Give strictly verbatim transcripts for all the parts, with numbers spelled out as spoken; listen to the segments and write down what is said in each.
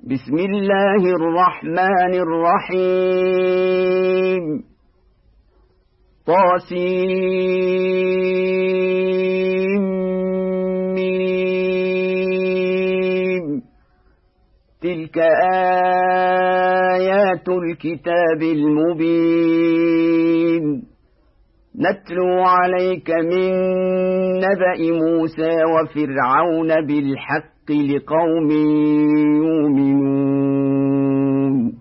بسم الله الرحمن الرحيم طاسيم تلك آيات الكتاب المبين نتلو عليك من نبأ موسى وفرعون بالحق لقوم يؤمنون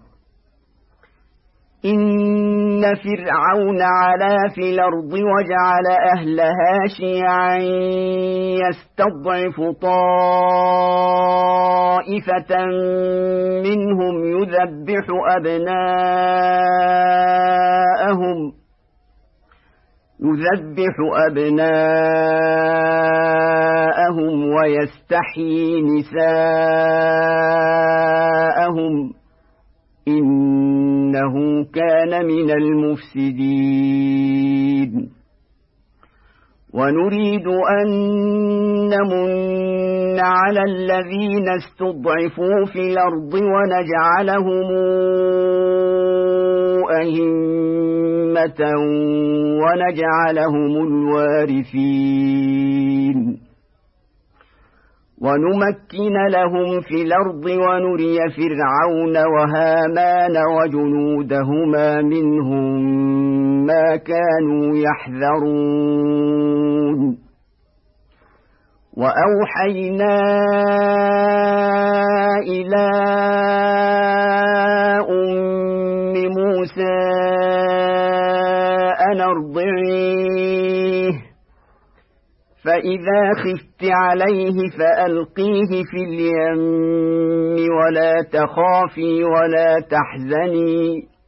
إن فرعون علا في الأرض وجعل أهلها شيعا يستضعف طائفة منهم يذبح أبناءهم يذبح أبناءهم ويستحيي نساءهم إنه كان من المفسدين ونريد أن نمن على الذين استضعفوا في الأرض ونجعلهم أئمة ونجعلهم الوارثين ونمكن لهم في الأرض ونري فرعون وهامان وجنودهما منهم ما كانوا يحذرون وأوحينا إلى أم موسى أن أرضعيه فإذا خفت عليه فألقيه في اليم ولا تخافي ولا تحزني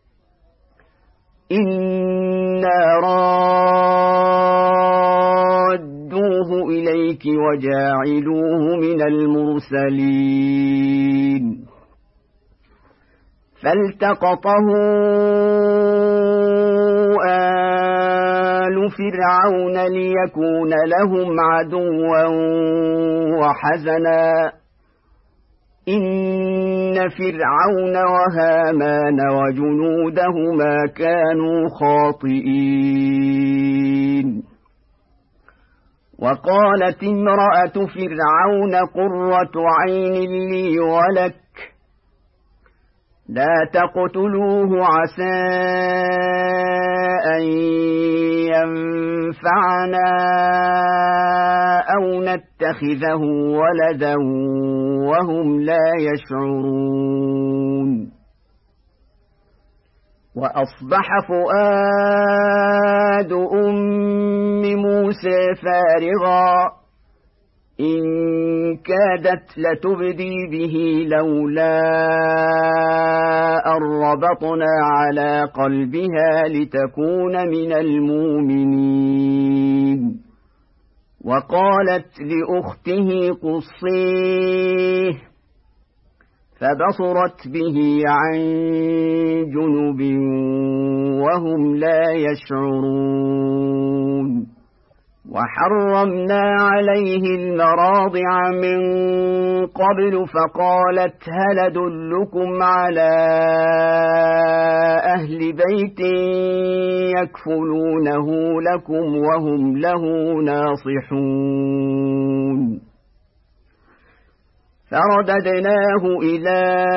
إنا رادوه إليك وجاعلوه من المرسلين فالتقطه آل فرعون ليكون لهم عدوا وحزنا إن فرعون وهامان وجنودهما كانوا خاطئين وقالت امرأة فرعون قرة عين لي ولك لا تقتلوه عسى أن ينفعنا أو نتخذه ولدا وهم لا يشعرون وأصبح فؤاد أم موسى فارغا إن كادت لتبدي به لولا أن ربطنا على قلبها لتكون من المؤمنين وقالت لأخته قصيه فبصرت به عن جنب وهم لا يشعرون وحرمنا عليه المراضع من قبل فقالت هل أدلكم على أهل بيت يكفلونه لكم وهم له ناصحون فرددناه إلى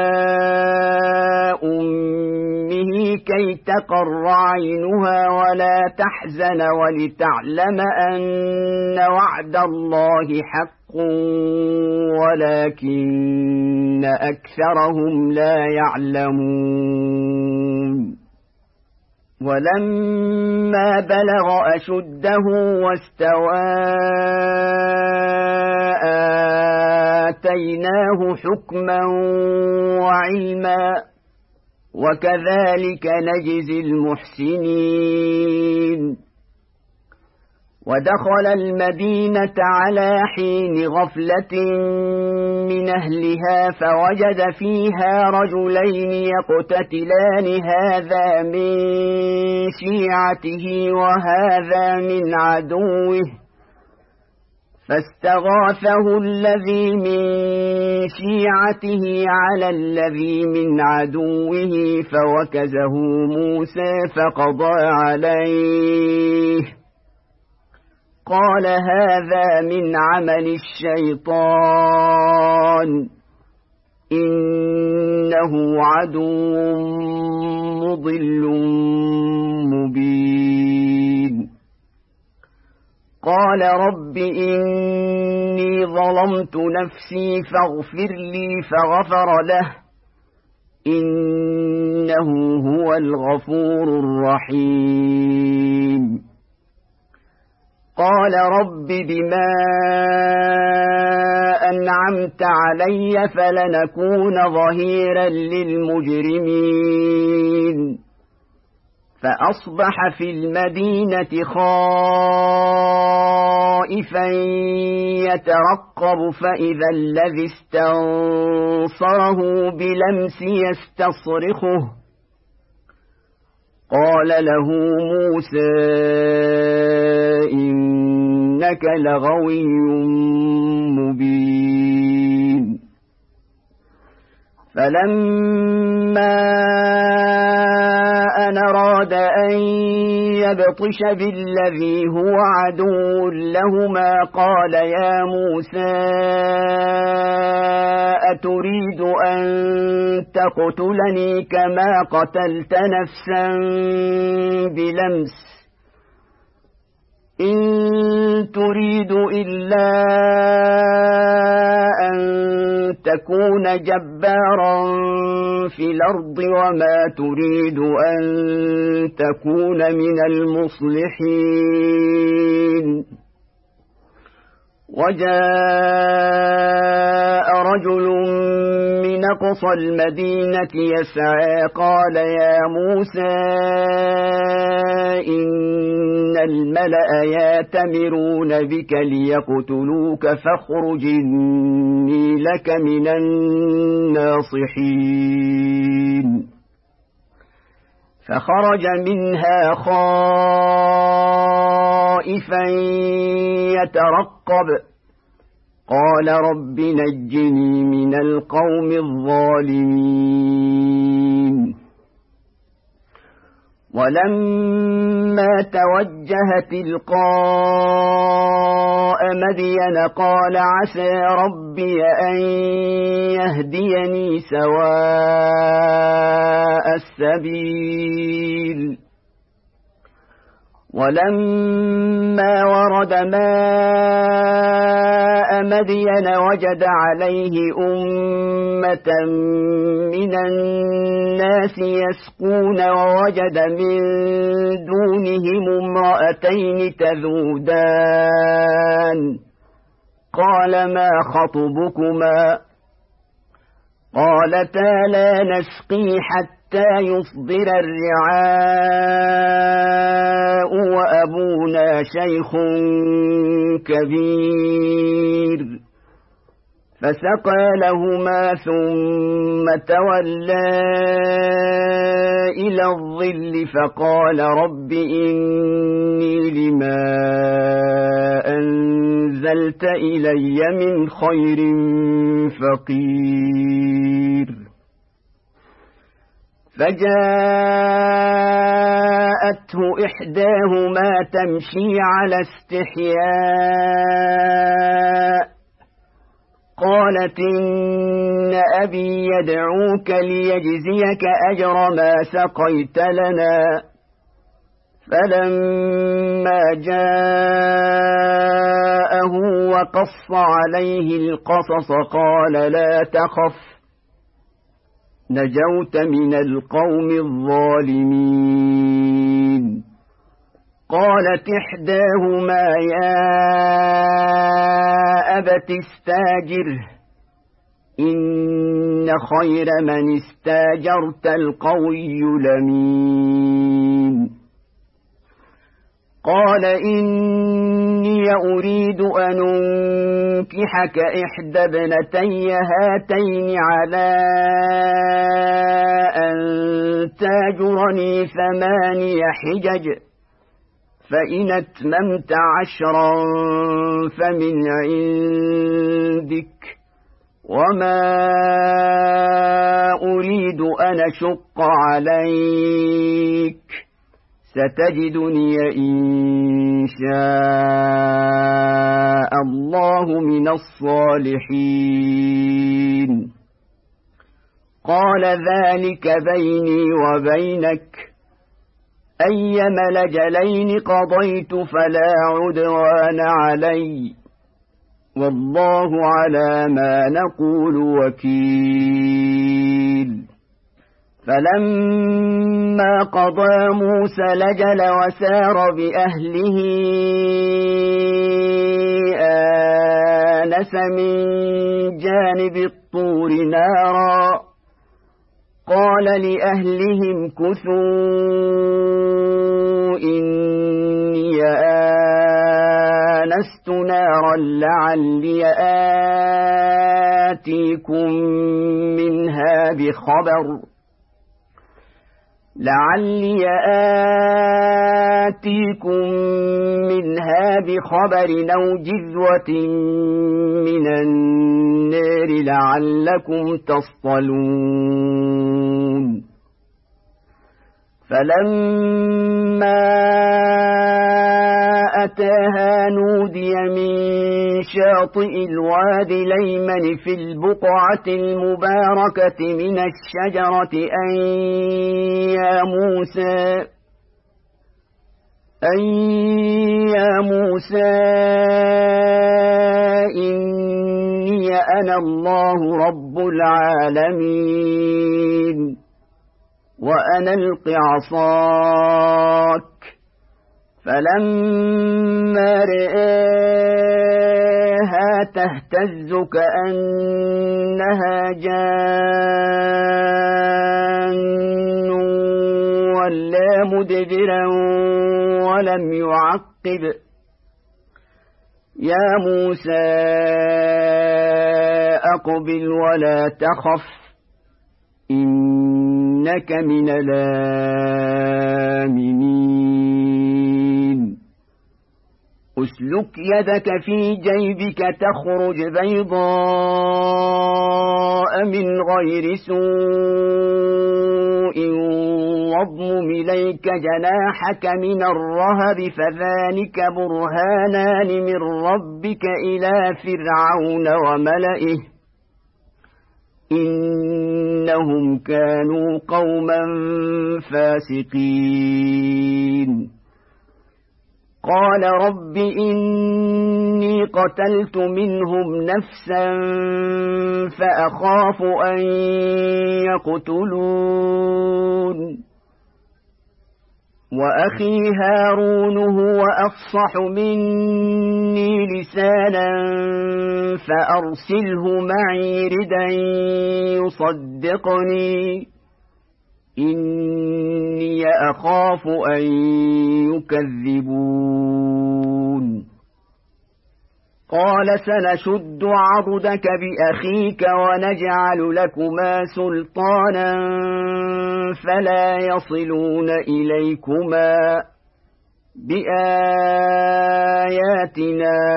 أمه كي تقر عينها ولا تحزن ولتعلم أن وعد الله حق ولكن أكثرهم لا يعلمون ولما بلغ أشده واستوى آتيناه حكما وعلما وكذلك نجزي المحسنين ودخل المدينة على حين غفلة من أهلها فوجد فيها رجلين يقتتلان هذا من شيعته وهذا من عدوه فاستغاثه الذي من شيعته على الذي من عدوه فوكزه موسى فقضى عليه قال هذا من عمل الشيطان إنه عدو مضل مبين. قال رب إني ظلمت نفسي فاغفر لي فغفر له إنه هو الغفور الرحيم. قال رب بما أنعمت علي فلنكون ظهيرا للمجرمين. فأصبح في المدينة خائفا يترقب فإذا الذي استنصره بلمس يستصرخه قال له موسى إنك لغوي مبين. فلما أن أراد أن يبطش بالذي هو عدو لهما قال يا موسى أتريد أن تقتلني كما قتلت نفسا بلمس إن تريد إلا أن تكون جبارا في الأرض وما تريد أن تكون من المصلحين. وجاء رجل من أقصى المدينة يسعى قال يا موسى إن الملأ يأتمرون بك ليقتلوك فاخرج إني لك من الناصحين. فخرج منها خائفا يترقب قال رب نجني من القوم الظالمين. ولما توجه تلقاء مدين قال عسى ربي أن يهديني سواء السبيل. ولما ورد ماء مدين وجد عليه أمة من الناس يسقون ووجد من دونهم امرأتين تذودان قال ما خطبكما قالتا لا نسقي حتى يصدر الرعاء وأبونا شيخ كبير. فسقى لهما ثم تولى إلى الظل فقال رب إني لما أنزلت إلي من خير فقير. فجاءته إحداهما تمشي على استحياء قالت إن أبي يدعوك ليجزيك أجر ما سقيت لنا. فلما جاءه وقص عليه القصص قال لا تخف نجوت من القوم الظالمين. قالت إحداهما يا أبت استاجره إن خير من استاجرت القوي الأمين. قال إني أريد أن أنكحك إحدى ابنتي هاتين على أن تاجرني ثماني حجج فإن أتممت عشرا فمن عندك وما أريد أن أشق عليك ستجدني إن شاء الله من الصالحين قال ذلك بيني وبينك أيما الأجلين قضيت فلا عدوان علي والله على ما نقول وكيل فلما قضى موسى الأجل وسار بأهله آنس من جانب الطور نارا قال لأهلهم كثوا إني آنست نارا لعلي آتيكم منها بخبر لعلي آتيكم منها بخبر أو جذوة من النار لعلكم تصطلون فلما أتاها نودي من شاطئ الوادي الأيمن في البقعة المباركة من الشجرة أن يا موسى أن يا موسى إني أنا الله رب العالمين وأنا ألق عصاك فلما رآها تهتز كأنها جان ولا مدبرا ولم يعقب يا موسى أقبل ولا تخف إنك من الآمنين أسلك يدك في جيبك تخرج بيضاء من غير سوء واضمم إليك جناحك من الرهب فذلك برهانان من ربك إلى فرعون وملئه إنهم كانوا قوما فاسقين قال رب إني قتلت منهم نفسا فأخاف أن يقتلون وأخي هارون هو أفصح مني لسانا فأرسله معي ردا يصدقني إني أخاف أن يكذبون قال سنشد عضدك بأخيك ونجعل لكما سلطانا فلا يصلون إليكما بآياتنا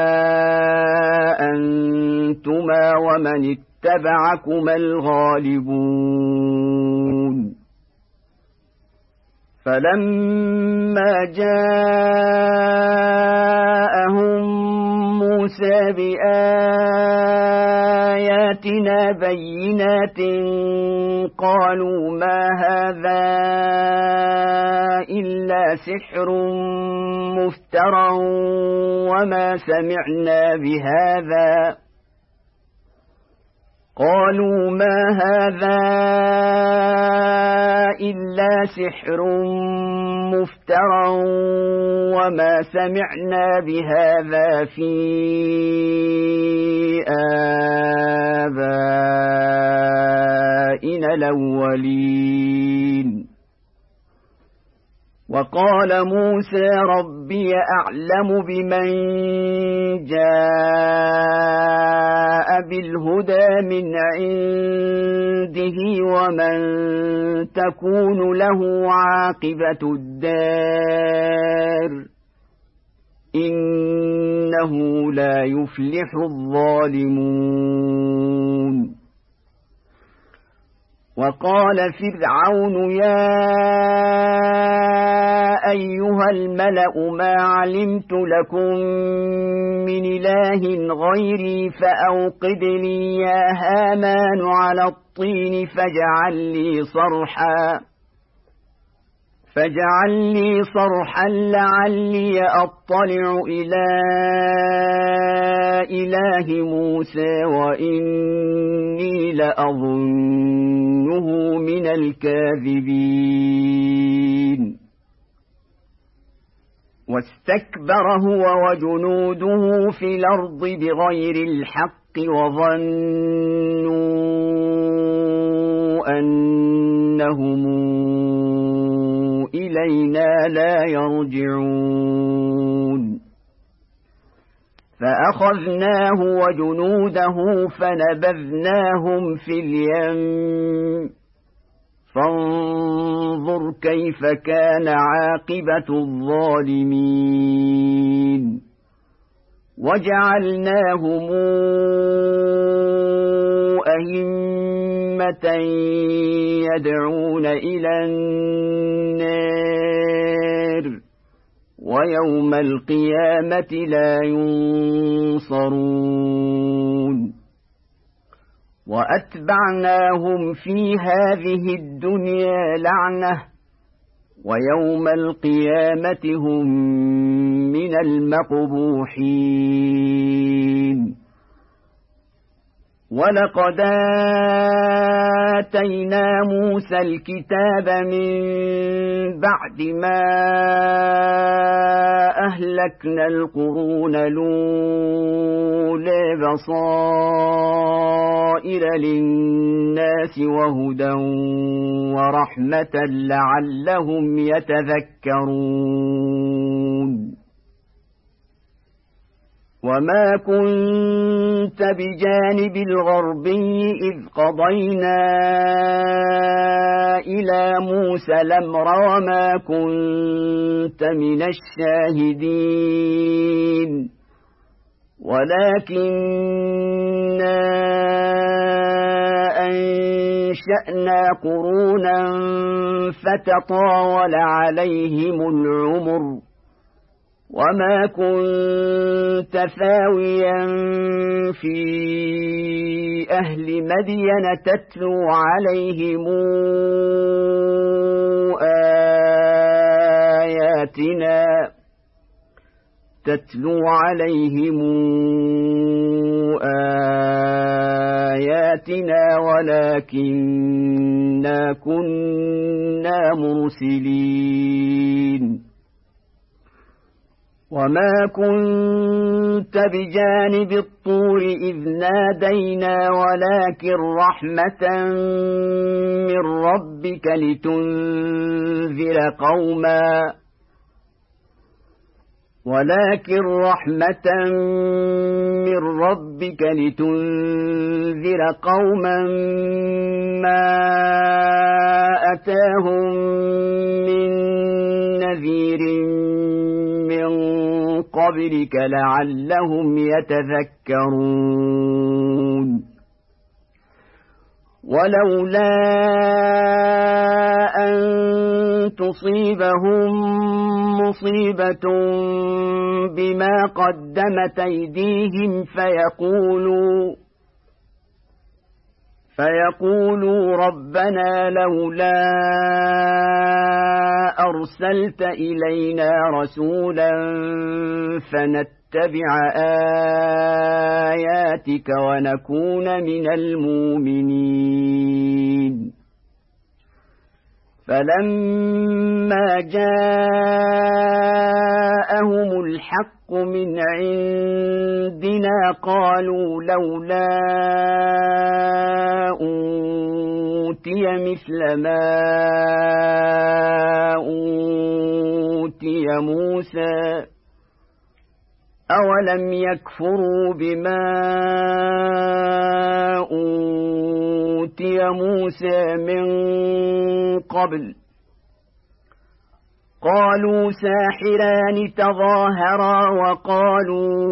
أنتما ومن اتبعكما الغالبون فلما جاءهم موسى بآياتنا بينات قالوا ما هذا إلا سحر مفترى وما سمعنا بهذا قالوا ما هذا إلا سحر مفترى وما سمعنا بهذا في آبائنا الأولين وقال موسى ربي أعلم بمن جاء بالهدى من عنده ومن تكون له عاقبة الدار إنه لا يفلح الظالمون. وقال فرعون يا أيها الملأ ما علمت لكم من إله غيري فأوقد لي يا هامان على الطين فاجعل لي صرحا فاجعل لي صرحا لعلي أطلع إلى إله موسى وإني لأظنه من الكاذبين. واستكبر هو وجنوده في الأرض بغير الحق وظنوا أنهم إلينا لا يرجعون. فأخذناه وجنوده فنبذناهم في اليم فانظر كيف كان عاقبة الظالمين. وجعلناهم أئمة يدعون إلى النار ويوم القيامة لا ينصرون. وأتبعناهم في هذه الدنيا لعنة ويوم القيامة هم من المقبوحين. ولقد آتينا موسى الكتاب من بعد ما أهلكنا القرون الأولى بصائر للناس وهدى ورحمة لعلهم يتذكرون. وما كنت بجانب الغربي إذ قضينا إلى موسى الأمر وما كنت من الشاهدين ولكننا أنشأنا قرونا فتطاول عليهم العمر وما كنت ثاويا في أهل مدين تتلو عليهم آياتنا تتلو عليهم آياتنا ولكننا كنا مرسلين. وما كنت بجانب الطور إذ نادينا ولكن رحمة من ربك لتنذر قوما ولكن رحمة من ربك لتنذر قوما ما أتاهم من نذير من قبلك لعلهم يتذكرون. ولولا أن تصيبهم مصيبة بما قدمت أيديهم فيقولوا فيقولوا ربنا لولا أرسلت إلينا رسولا فنتبع آياتك ونكون من المؤمنين. فلما جاءهم الحق من عندنا قالوا لولا أوتي أوتي مثل ما أوتي موسى أولم يكفروا بما أوتي موسى من قبل قالوا ساحران تظاهرا وقالوا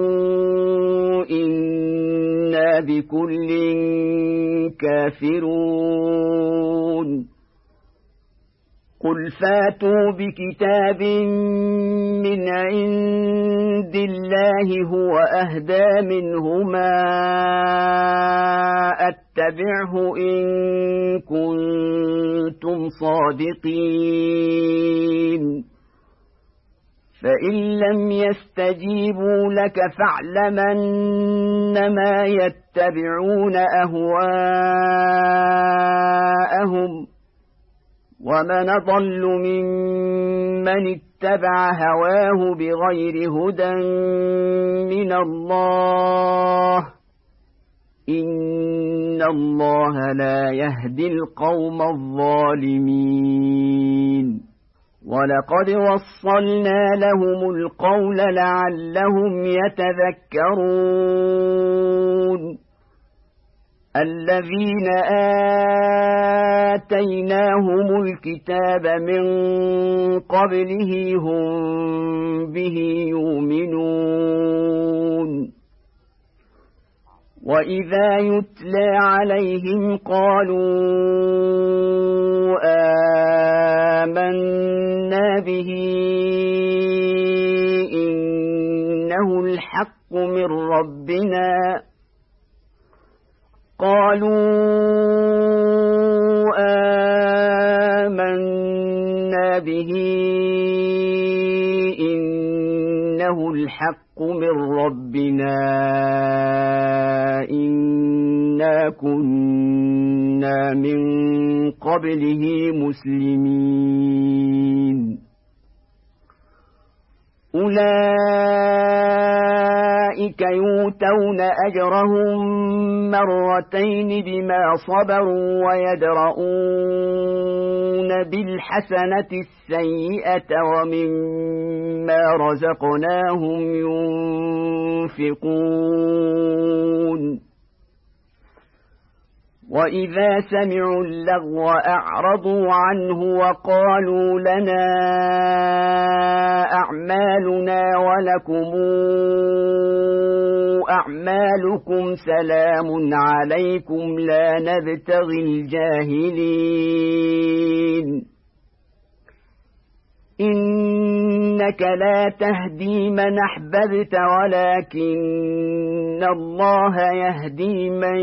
إنا بكل كافرون قل فاتوا بكتاب من عند الله هو أهدى منهما أتبعه إن كنتم صادقين فإن لم يستجيبوا لك فاعلم أنما يتبعون أهواءهم ومن ضل ممن اتبع هواه بغير هدى من الله إن الله لا يهدي القوم الظالمين ولقد وصلنا لهم القول لعلهم يتذكرون الذين آتيناهم الكتاب من قبله هم به يؤمنون وإذا يتلى عليهم قالوا آمنا به إنه الحق من ربنا قالوا آمنا به إنه الحق من ربنا إنا كنا من قبله مسلمين أولئك يؤتون أجرهم مرتين بما صبروا ويدرؤون بالحسنة السيئة ومما رزقناهم ينفقون وإذا سمعوا اللغو أعرضوا عنه وقالوا لنا أعمالنا ولكم أعمالكم سلام عليكم لا نبتغي الجاهلين إنك لا تهدي من أحببت ولكن الله يهدي من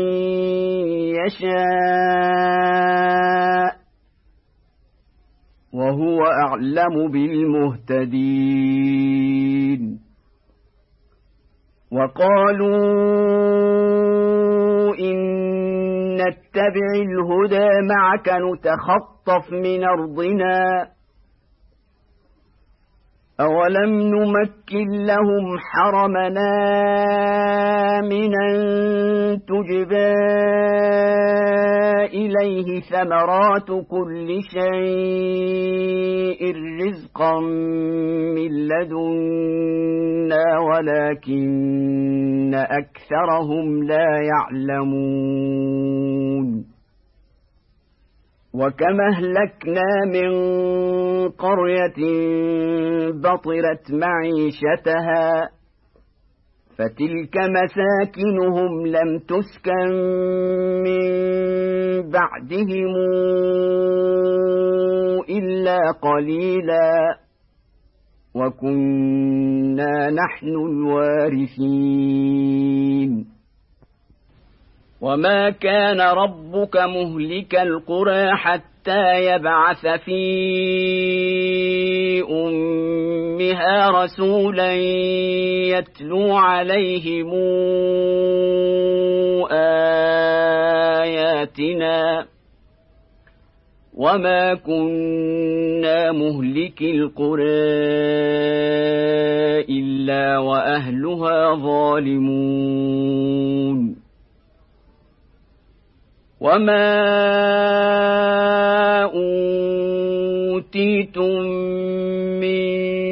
يشاء وهو أعلم بالمهتدين وقالوا إن نتبع الهدى معك نتخطف من أرضنا أولم نمكن لهم حرمنا آمنا تجبى إليه ثمرات كل شيء رزقا من لدنا ولكن أكثرهم لا يعلمون وكم أهلكنا من قرية بطرت معيشتها فتلك مساكنهم لم تسكن من بعدهم إلا قليلا وكنا نحن الوارثين وما كان ربك مهلك القرى حتى يبعث في أمها رسولا يتلو عليهم آياتنا وما كنا مهلك القرى إلا وأهلها ظالمون وما أوتيتم من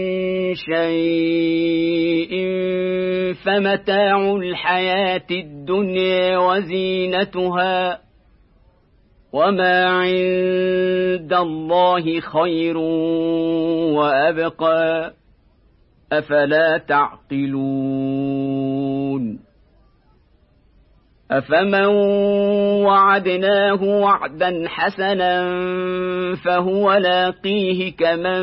شيء فمتاع الحياة الدنيا وزينتها وما عند الله خير وأبقى أفلا تعقلون أفمن وعدناه وعدا حسنا فهو لاقيه كمن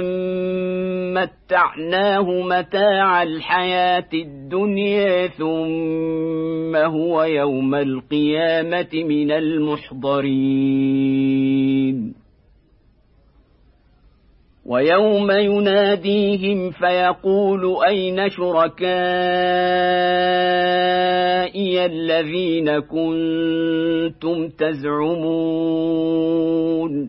متعناه متاع الحياة الدنيا ثم هو يوم القيامة من المحضرين ويوم يناديهم فيقول أين شركائي الذين كنتم تزعمون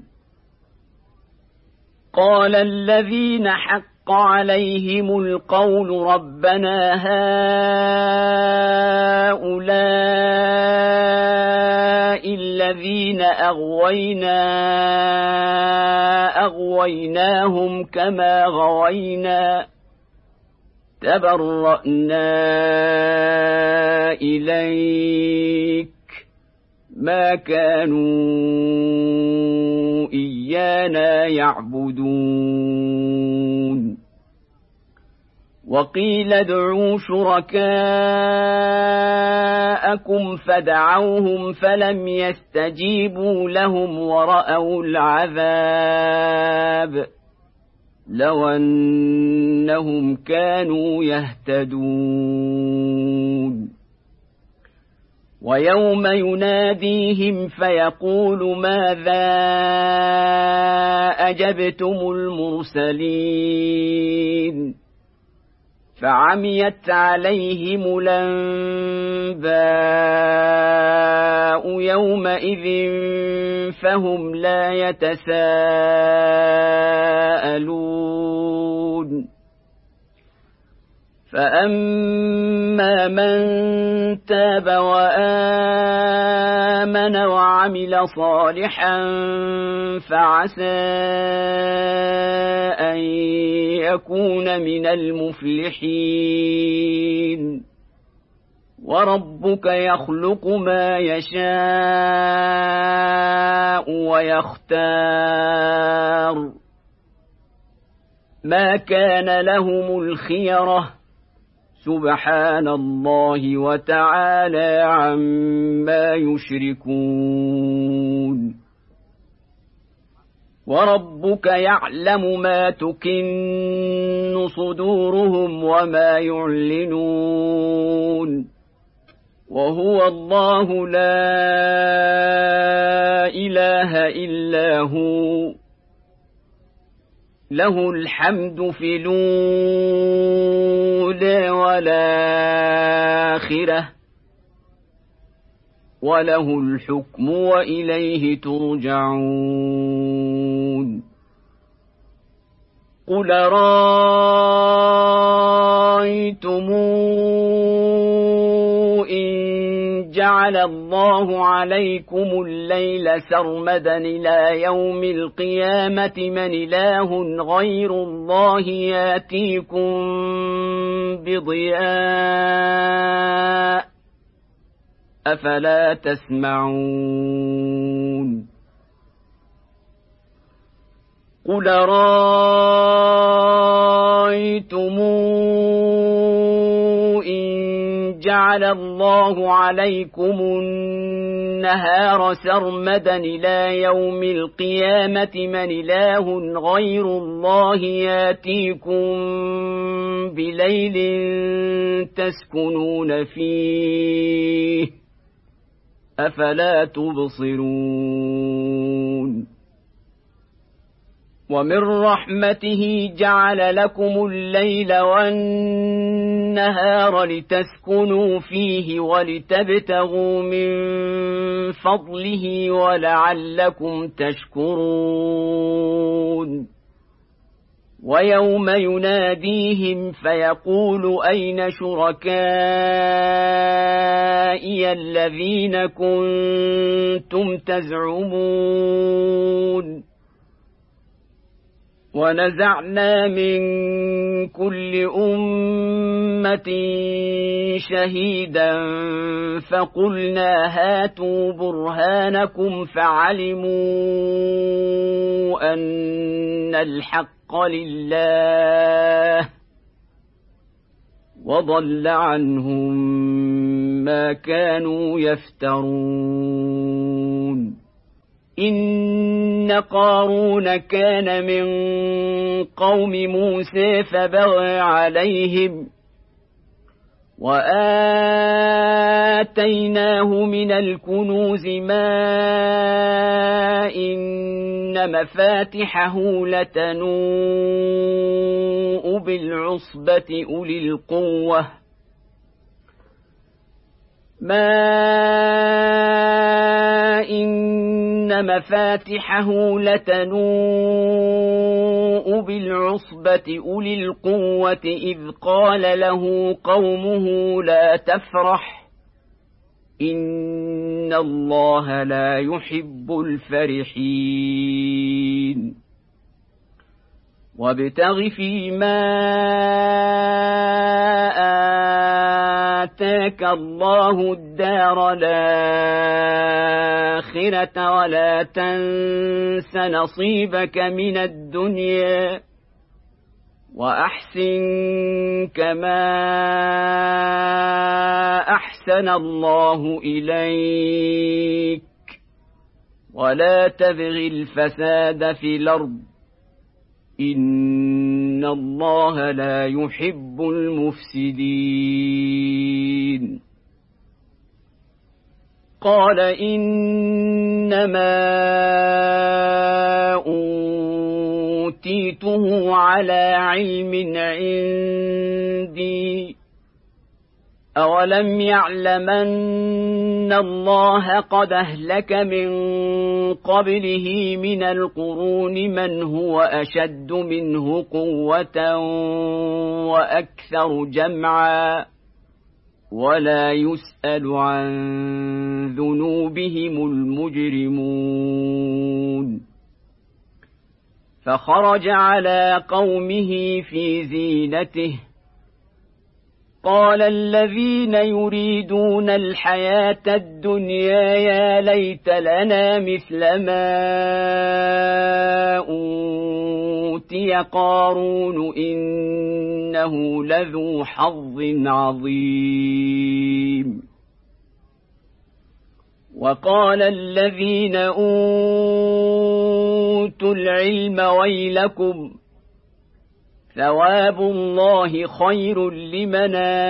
قال الذين حق عليهم القول ربنا هؤلاء الذين أغوينا أغويناهم كما غوينا تبرأنا إليك ما كانوا إيانا يعبدون وقيل ادعوا شركاءكم فدعوهم فلم يستجيبوا لهم ورأوا العذاب لو أنهم كانوا يهتدون ويوم يناديهم فيقول ماذا أجبتم المرسلين فعميت عليهم الأنباء يومئذ فهم لا يتساءلون فأما من تاب وآمن وعمل صالحا فعسى أن يكون من المفلحين وربك يخلق ما يشاء ويختار ما كان لهم الخيرة سبحان الله وتعالى عما يشركون وربك يعلم ما تكن صدورهم وما يعلنون وهو الله لا إله إلا هو له الحمد في الأولى والآخرة وله الحكم وإليه ترجعون قل رأيتم إن جعل الله عليكم الليل سرمدا إلى يوم القيامة من إله غير الله ياتيكم بضياء أفلا تسمعون قل رأيتم إن جعل الله عليكم النهار سرمدا إلى يوم القيامة من إله غير الله ياتيكم بليل تسكنون فيه أفلا تبصرون ومن رحمته جعل لكم الليل والنهار لتسكنوا فيه ولتبتغوا من فضله ولعلكم تشكرون ويوم يناديهم فيقول أين شركائي الذين كنتم تزعمون ونزعنا من كل أمة شهيدا فقلنا هاتوا برهانكم فعلموا أن الحق لله وضل عنهم ما كانوا يفترون إن قارون كان من قوم موسى فبغى عليهم وآتيناه من الكنوز ما إن مفاتحه لتنوء بالعصبة أولي القوة ما إن مفاتحه لتنوء بالعصبة أولي القوة إذ قال له قومه لا تفرح إن الله لا يحب الفرحين وابتغ فيما آتاك الله الدار الآخرة ولا تنس نصيبك من الدنيا وأحسن كما أحسن الله إليك ولا تبغ الفساد في الأرض إن الله لا يحب المفسدين قال إنما أوتيته على علم عندي أولم يعلم أن الله قد أهلك من قبله من القرون من هو أشد منه قوة وأكثر جمعا ولا يسأل عن ذنوبهم المجرمون فخرج على قومه في زينته قال الذين يريدون الحياة الدنيا يا ليت لنا مثل ما أوتي قارون إنه لذو حظ عظيم وقال الذين أوتوا العلم ويلكم ثواب الله خير لمن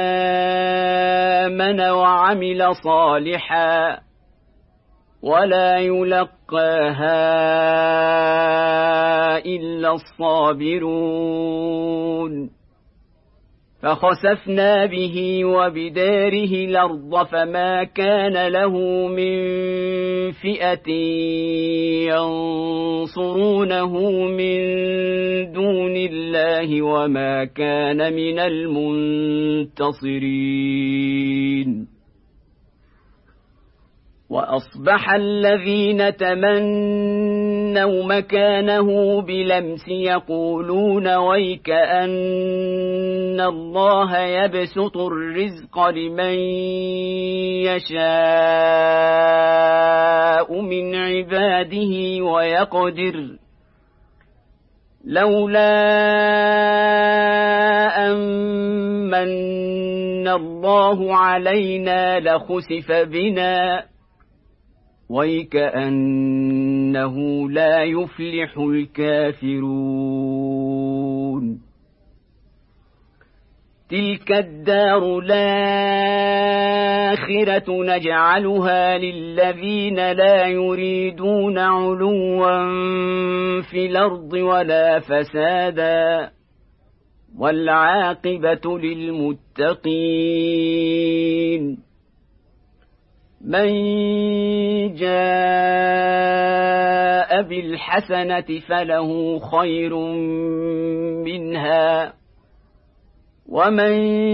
آمن وعمل صالحا ولا يلقاها إلا الصابرون فخسفنا به وبداره الأرض فما كان له من فئة ينصرونه من دون الله وما كان من المنتصرين وأصبح الذين تمنوا مكانه بلمس يقولون ويك أن الله يبسط الرزق لمن يشاء من عباده ويقدر لولا أمن الله علينا لخسف بنا ويكأنه لا يفلح الكافرون تلك الدار الآخرة نجعلها للذين لا يريدون علوا في الأرض ولا فسادا والعاقبة للمتقين من جاء بالحسنة فله خير منها ومن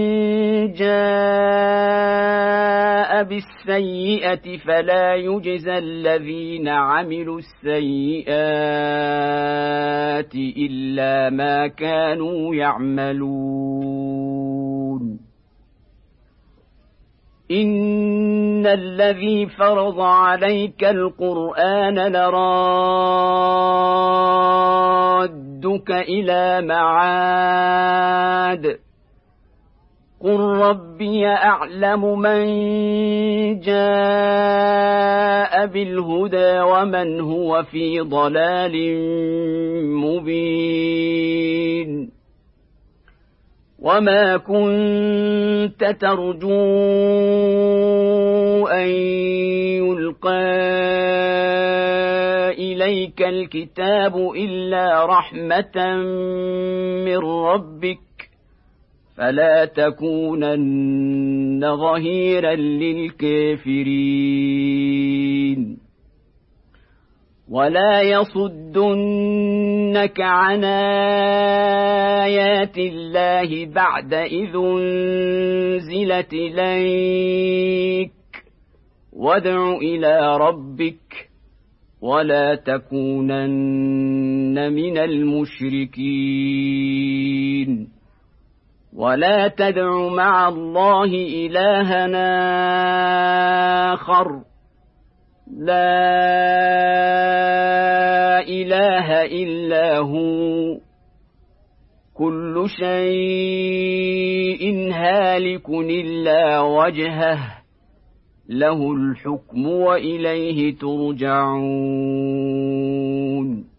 جاء بالسيئة فلا يجزى الذين عملوا السيئات إلا ما كانوا يعملون إن الذي فرض عليك القرآن لرادك إلى معاد قل ربي أعلم من جاء بالهدى ومن هو في ضلال مبين وما كنت ترجو أن يلقى إليك الكتاب إلا رحمة من ربك فلا تكونن ظهيرا للكافرين ولا يصدنك عن آيات الله بعد إذ أنزلت إليك وادع إلى ربك ولا تكونن من المشركين ولا تدع مع الله إلها آخر لا إله إلا هو كل شيء هالك إلا وجهه له الحكم وإليه ترجعون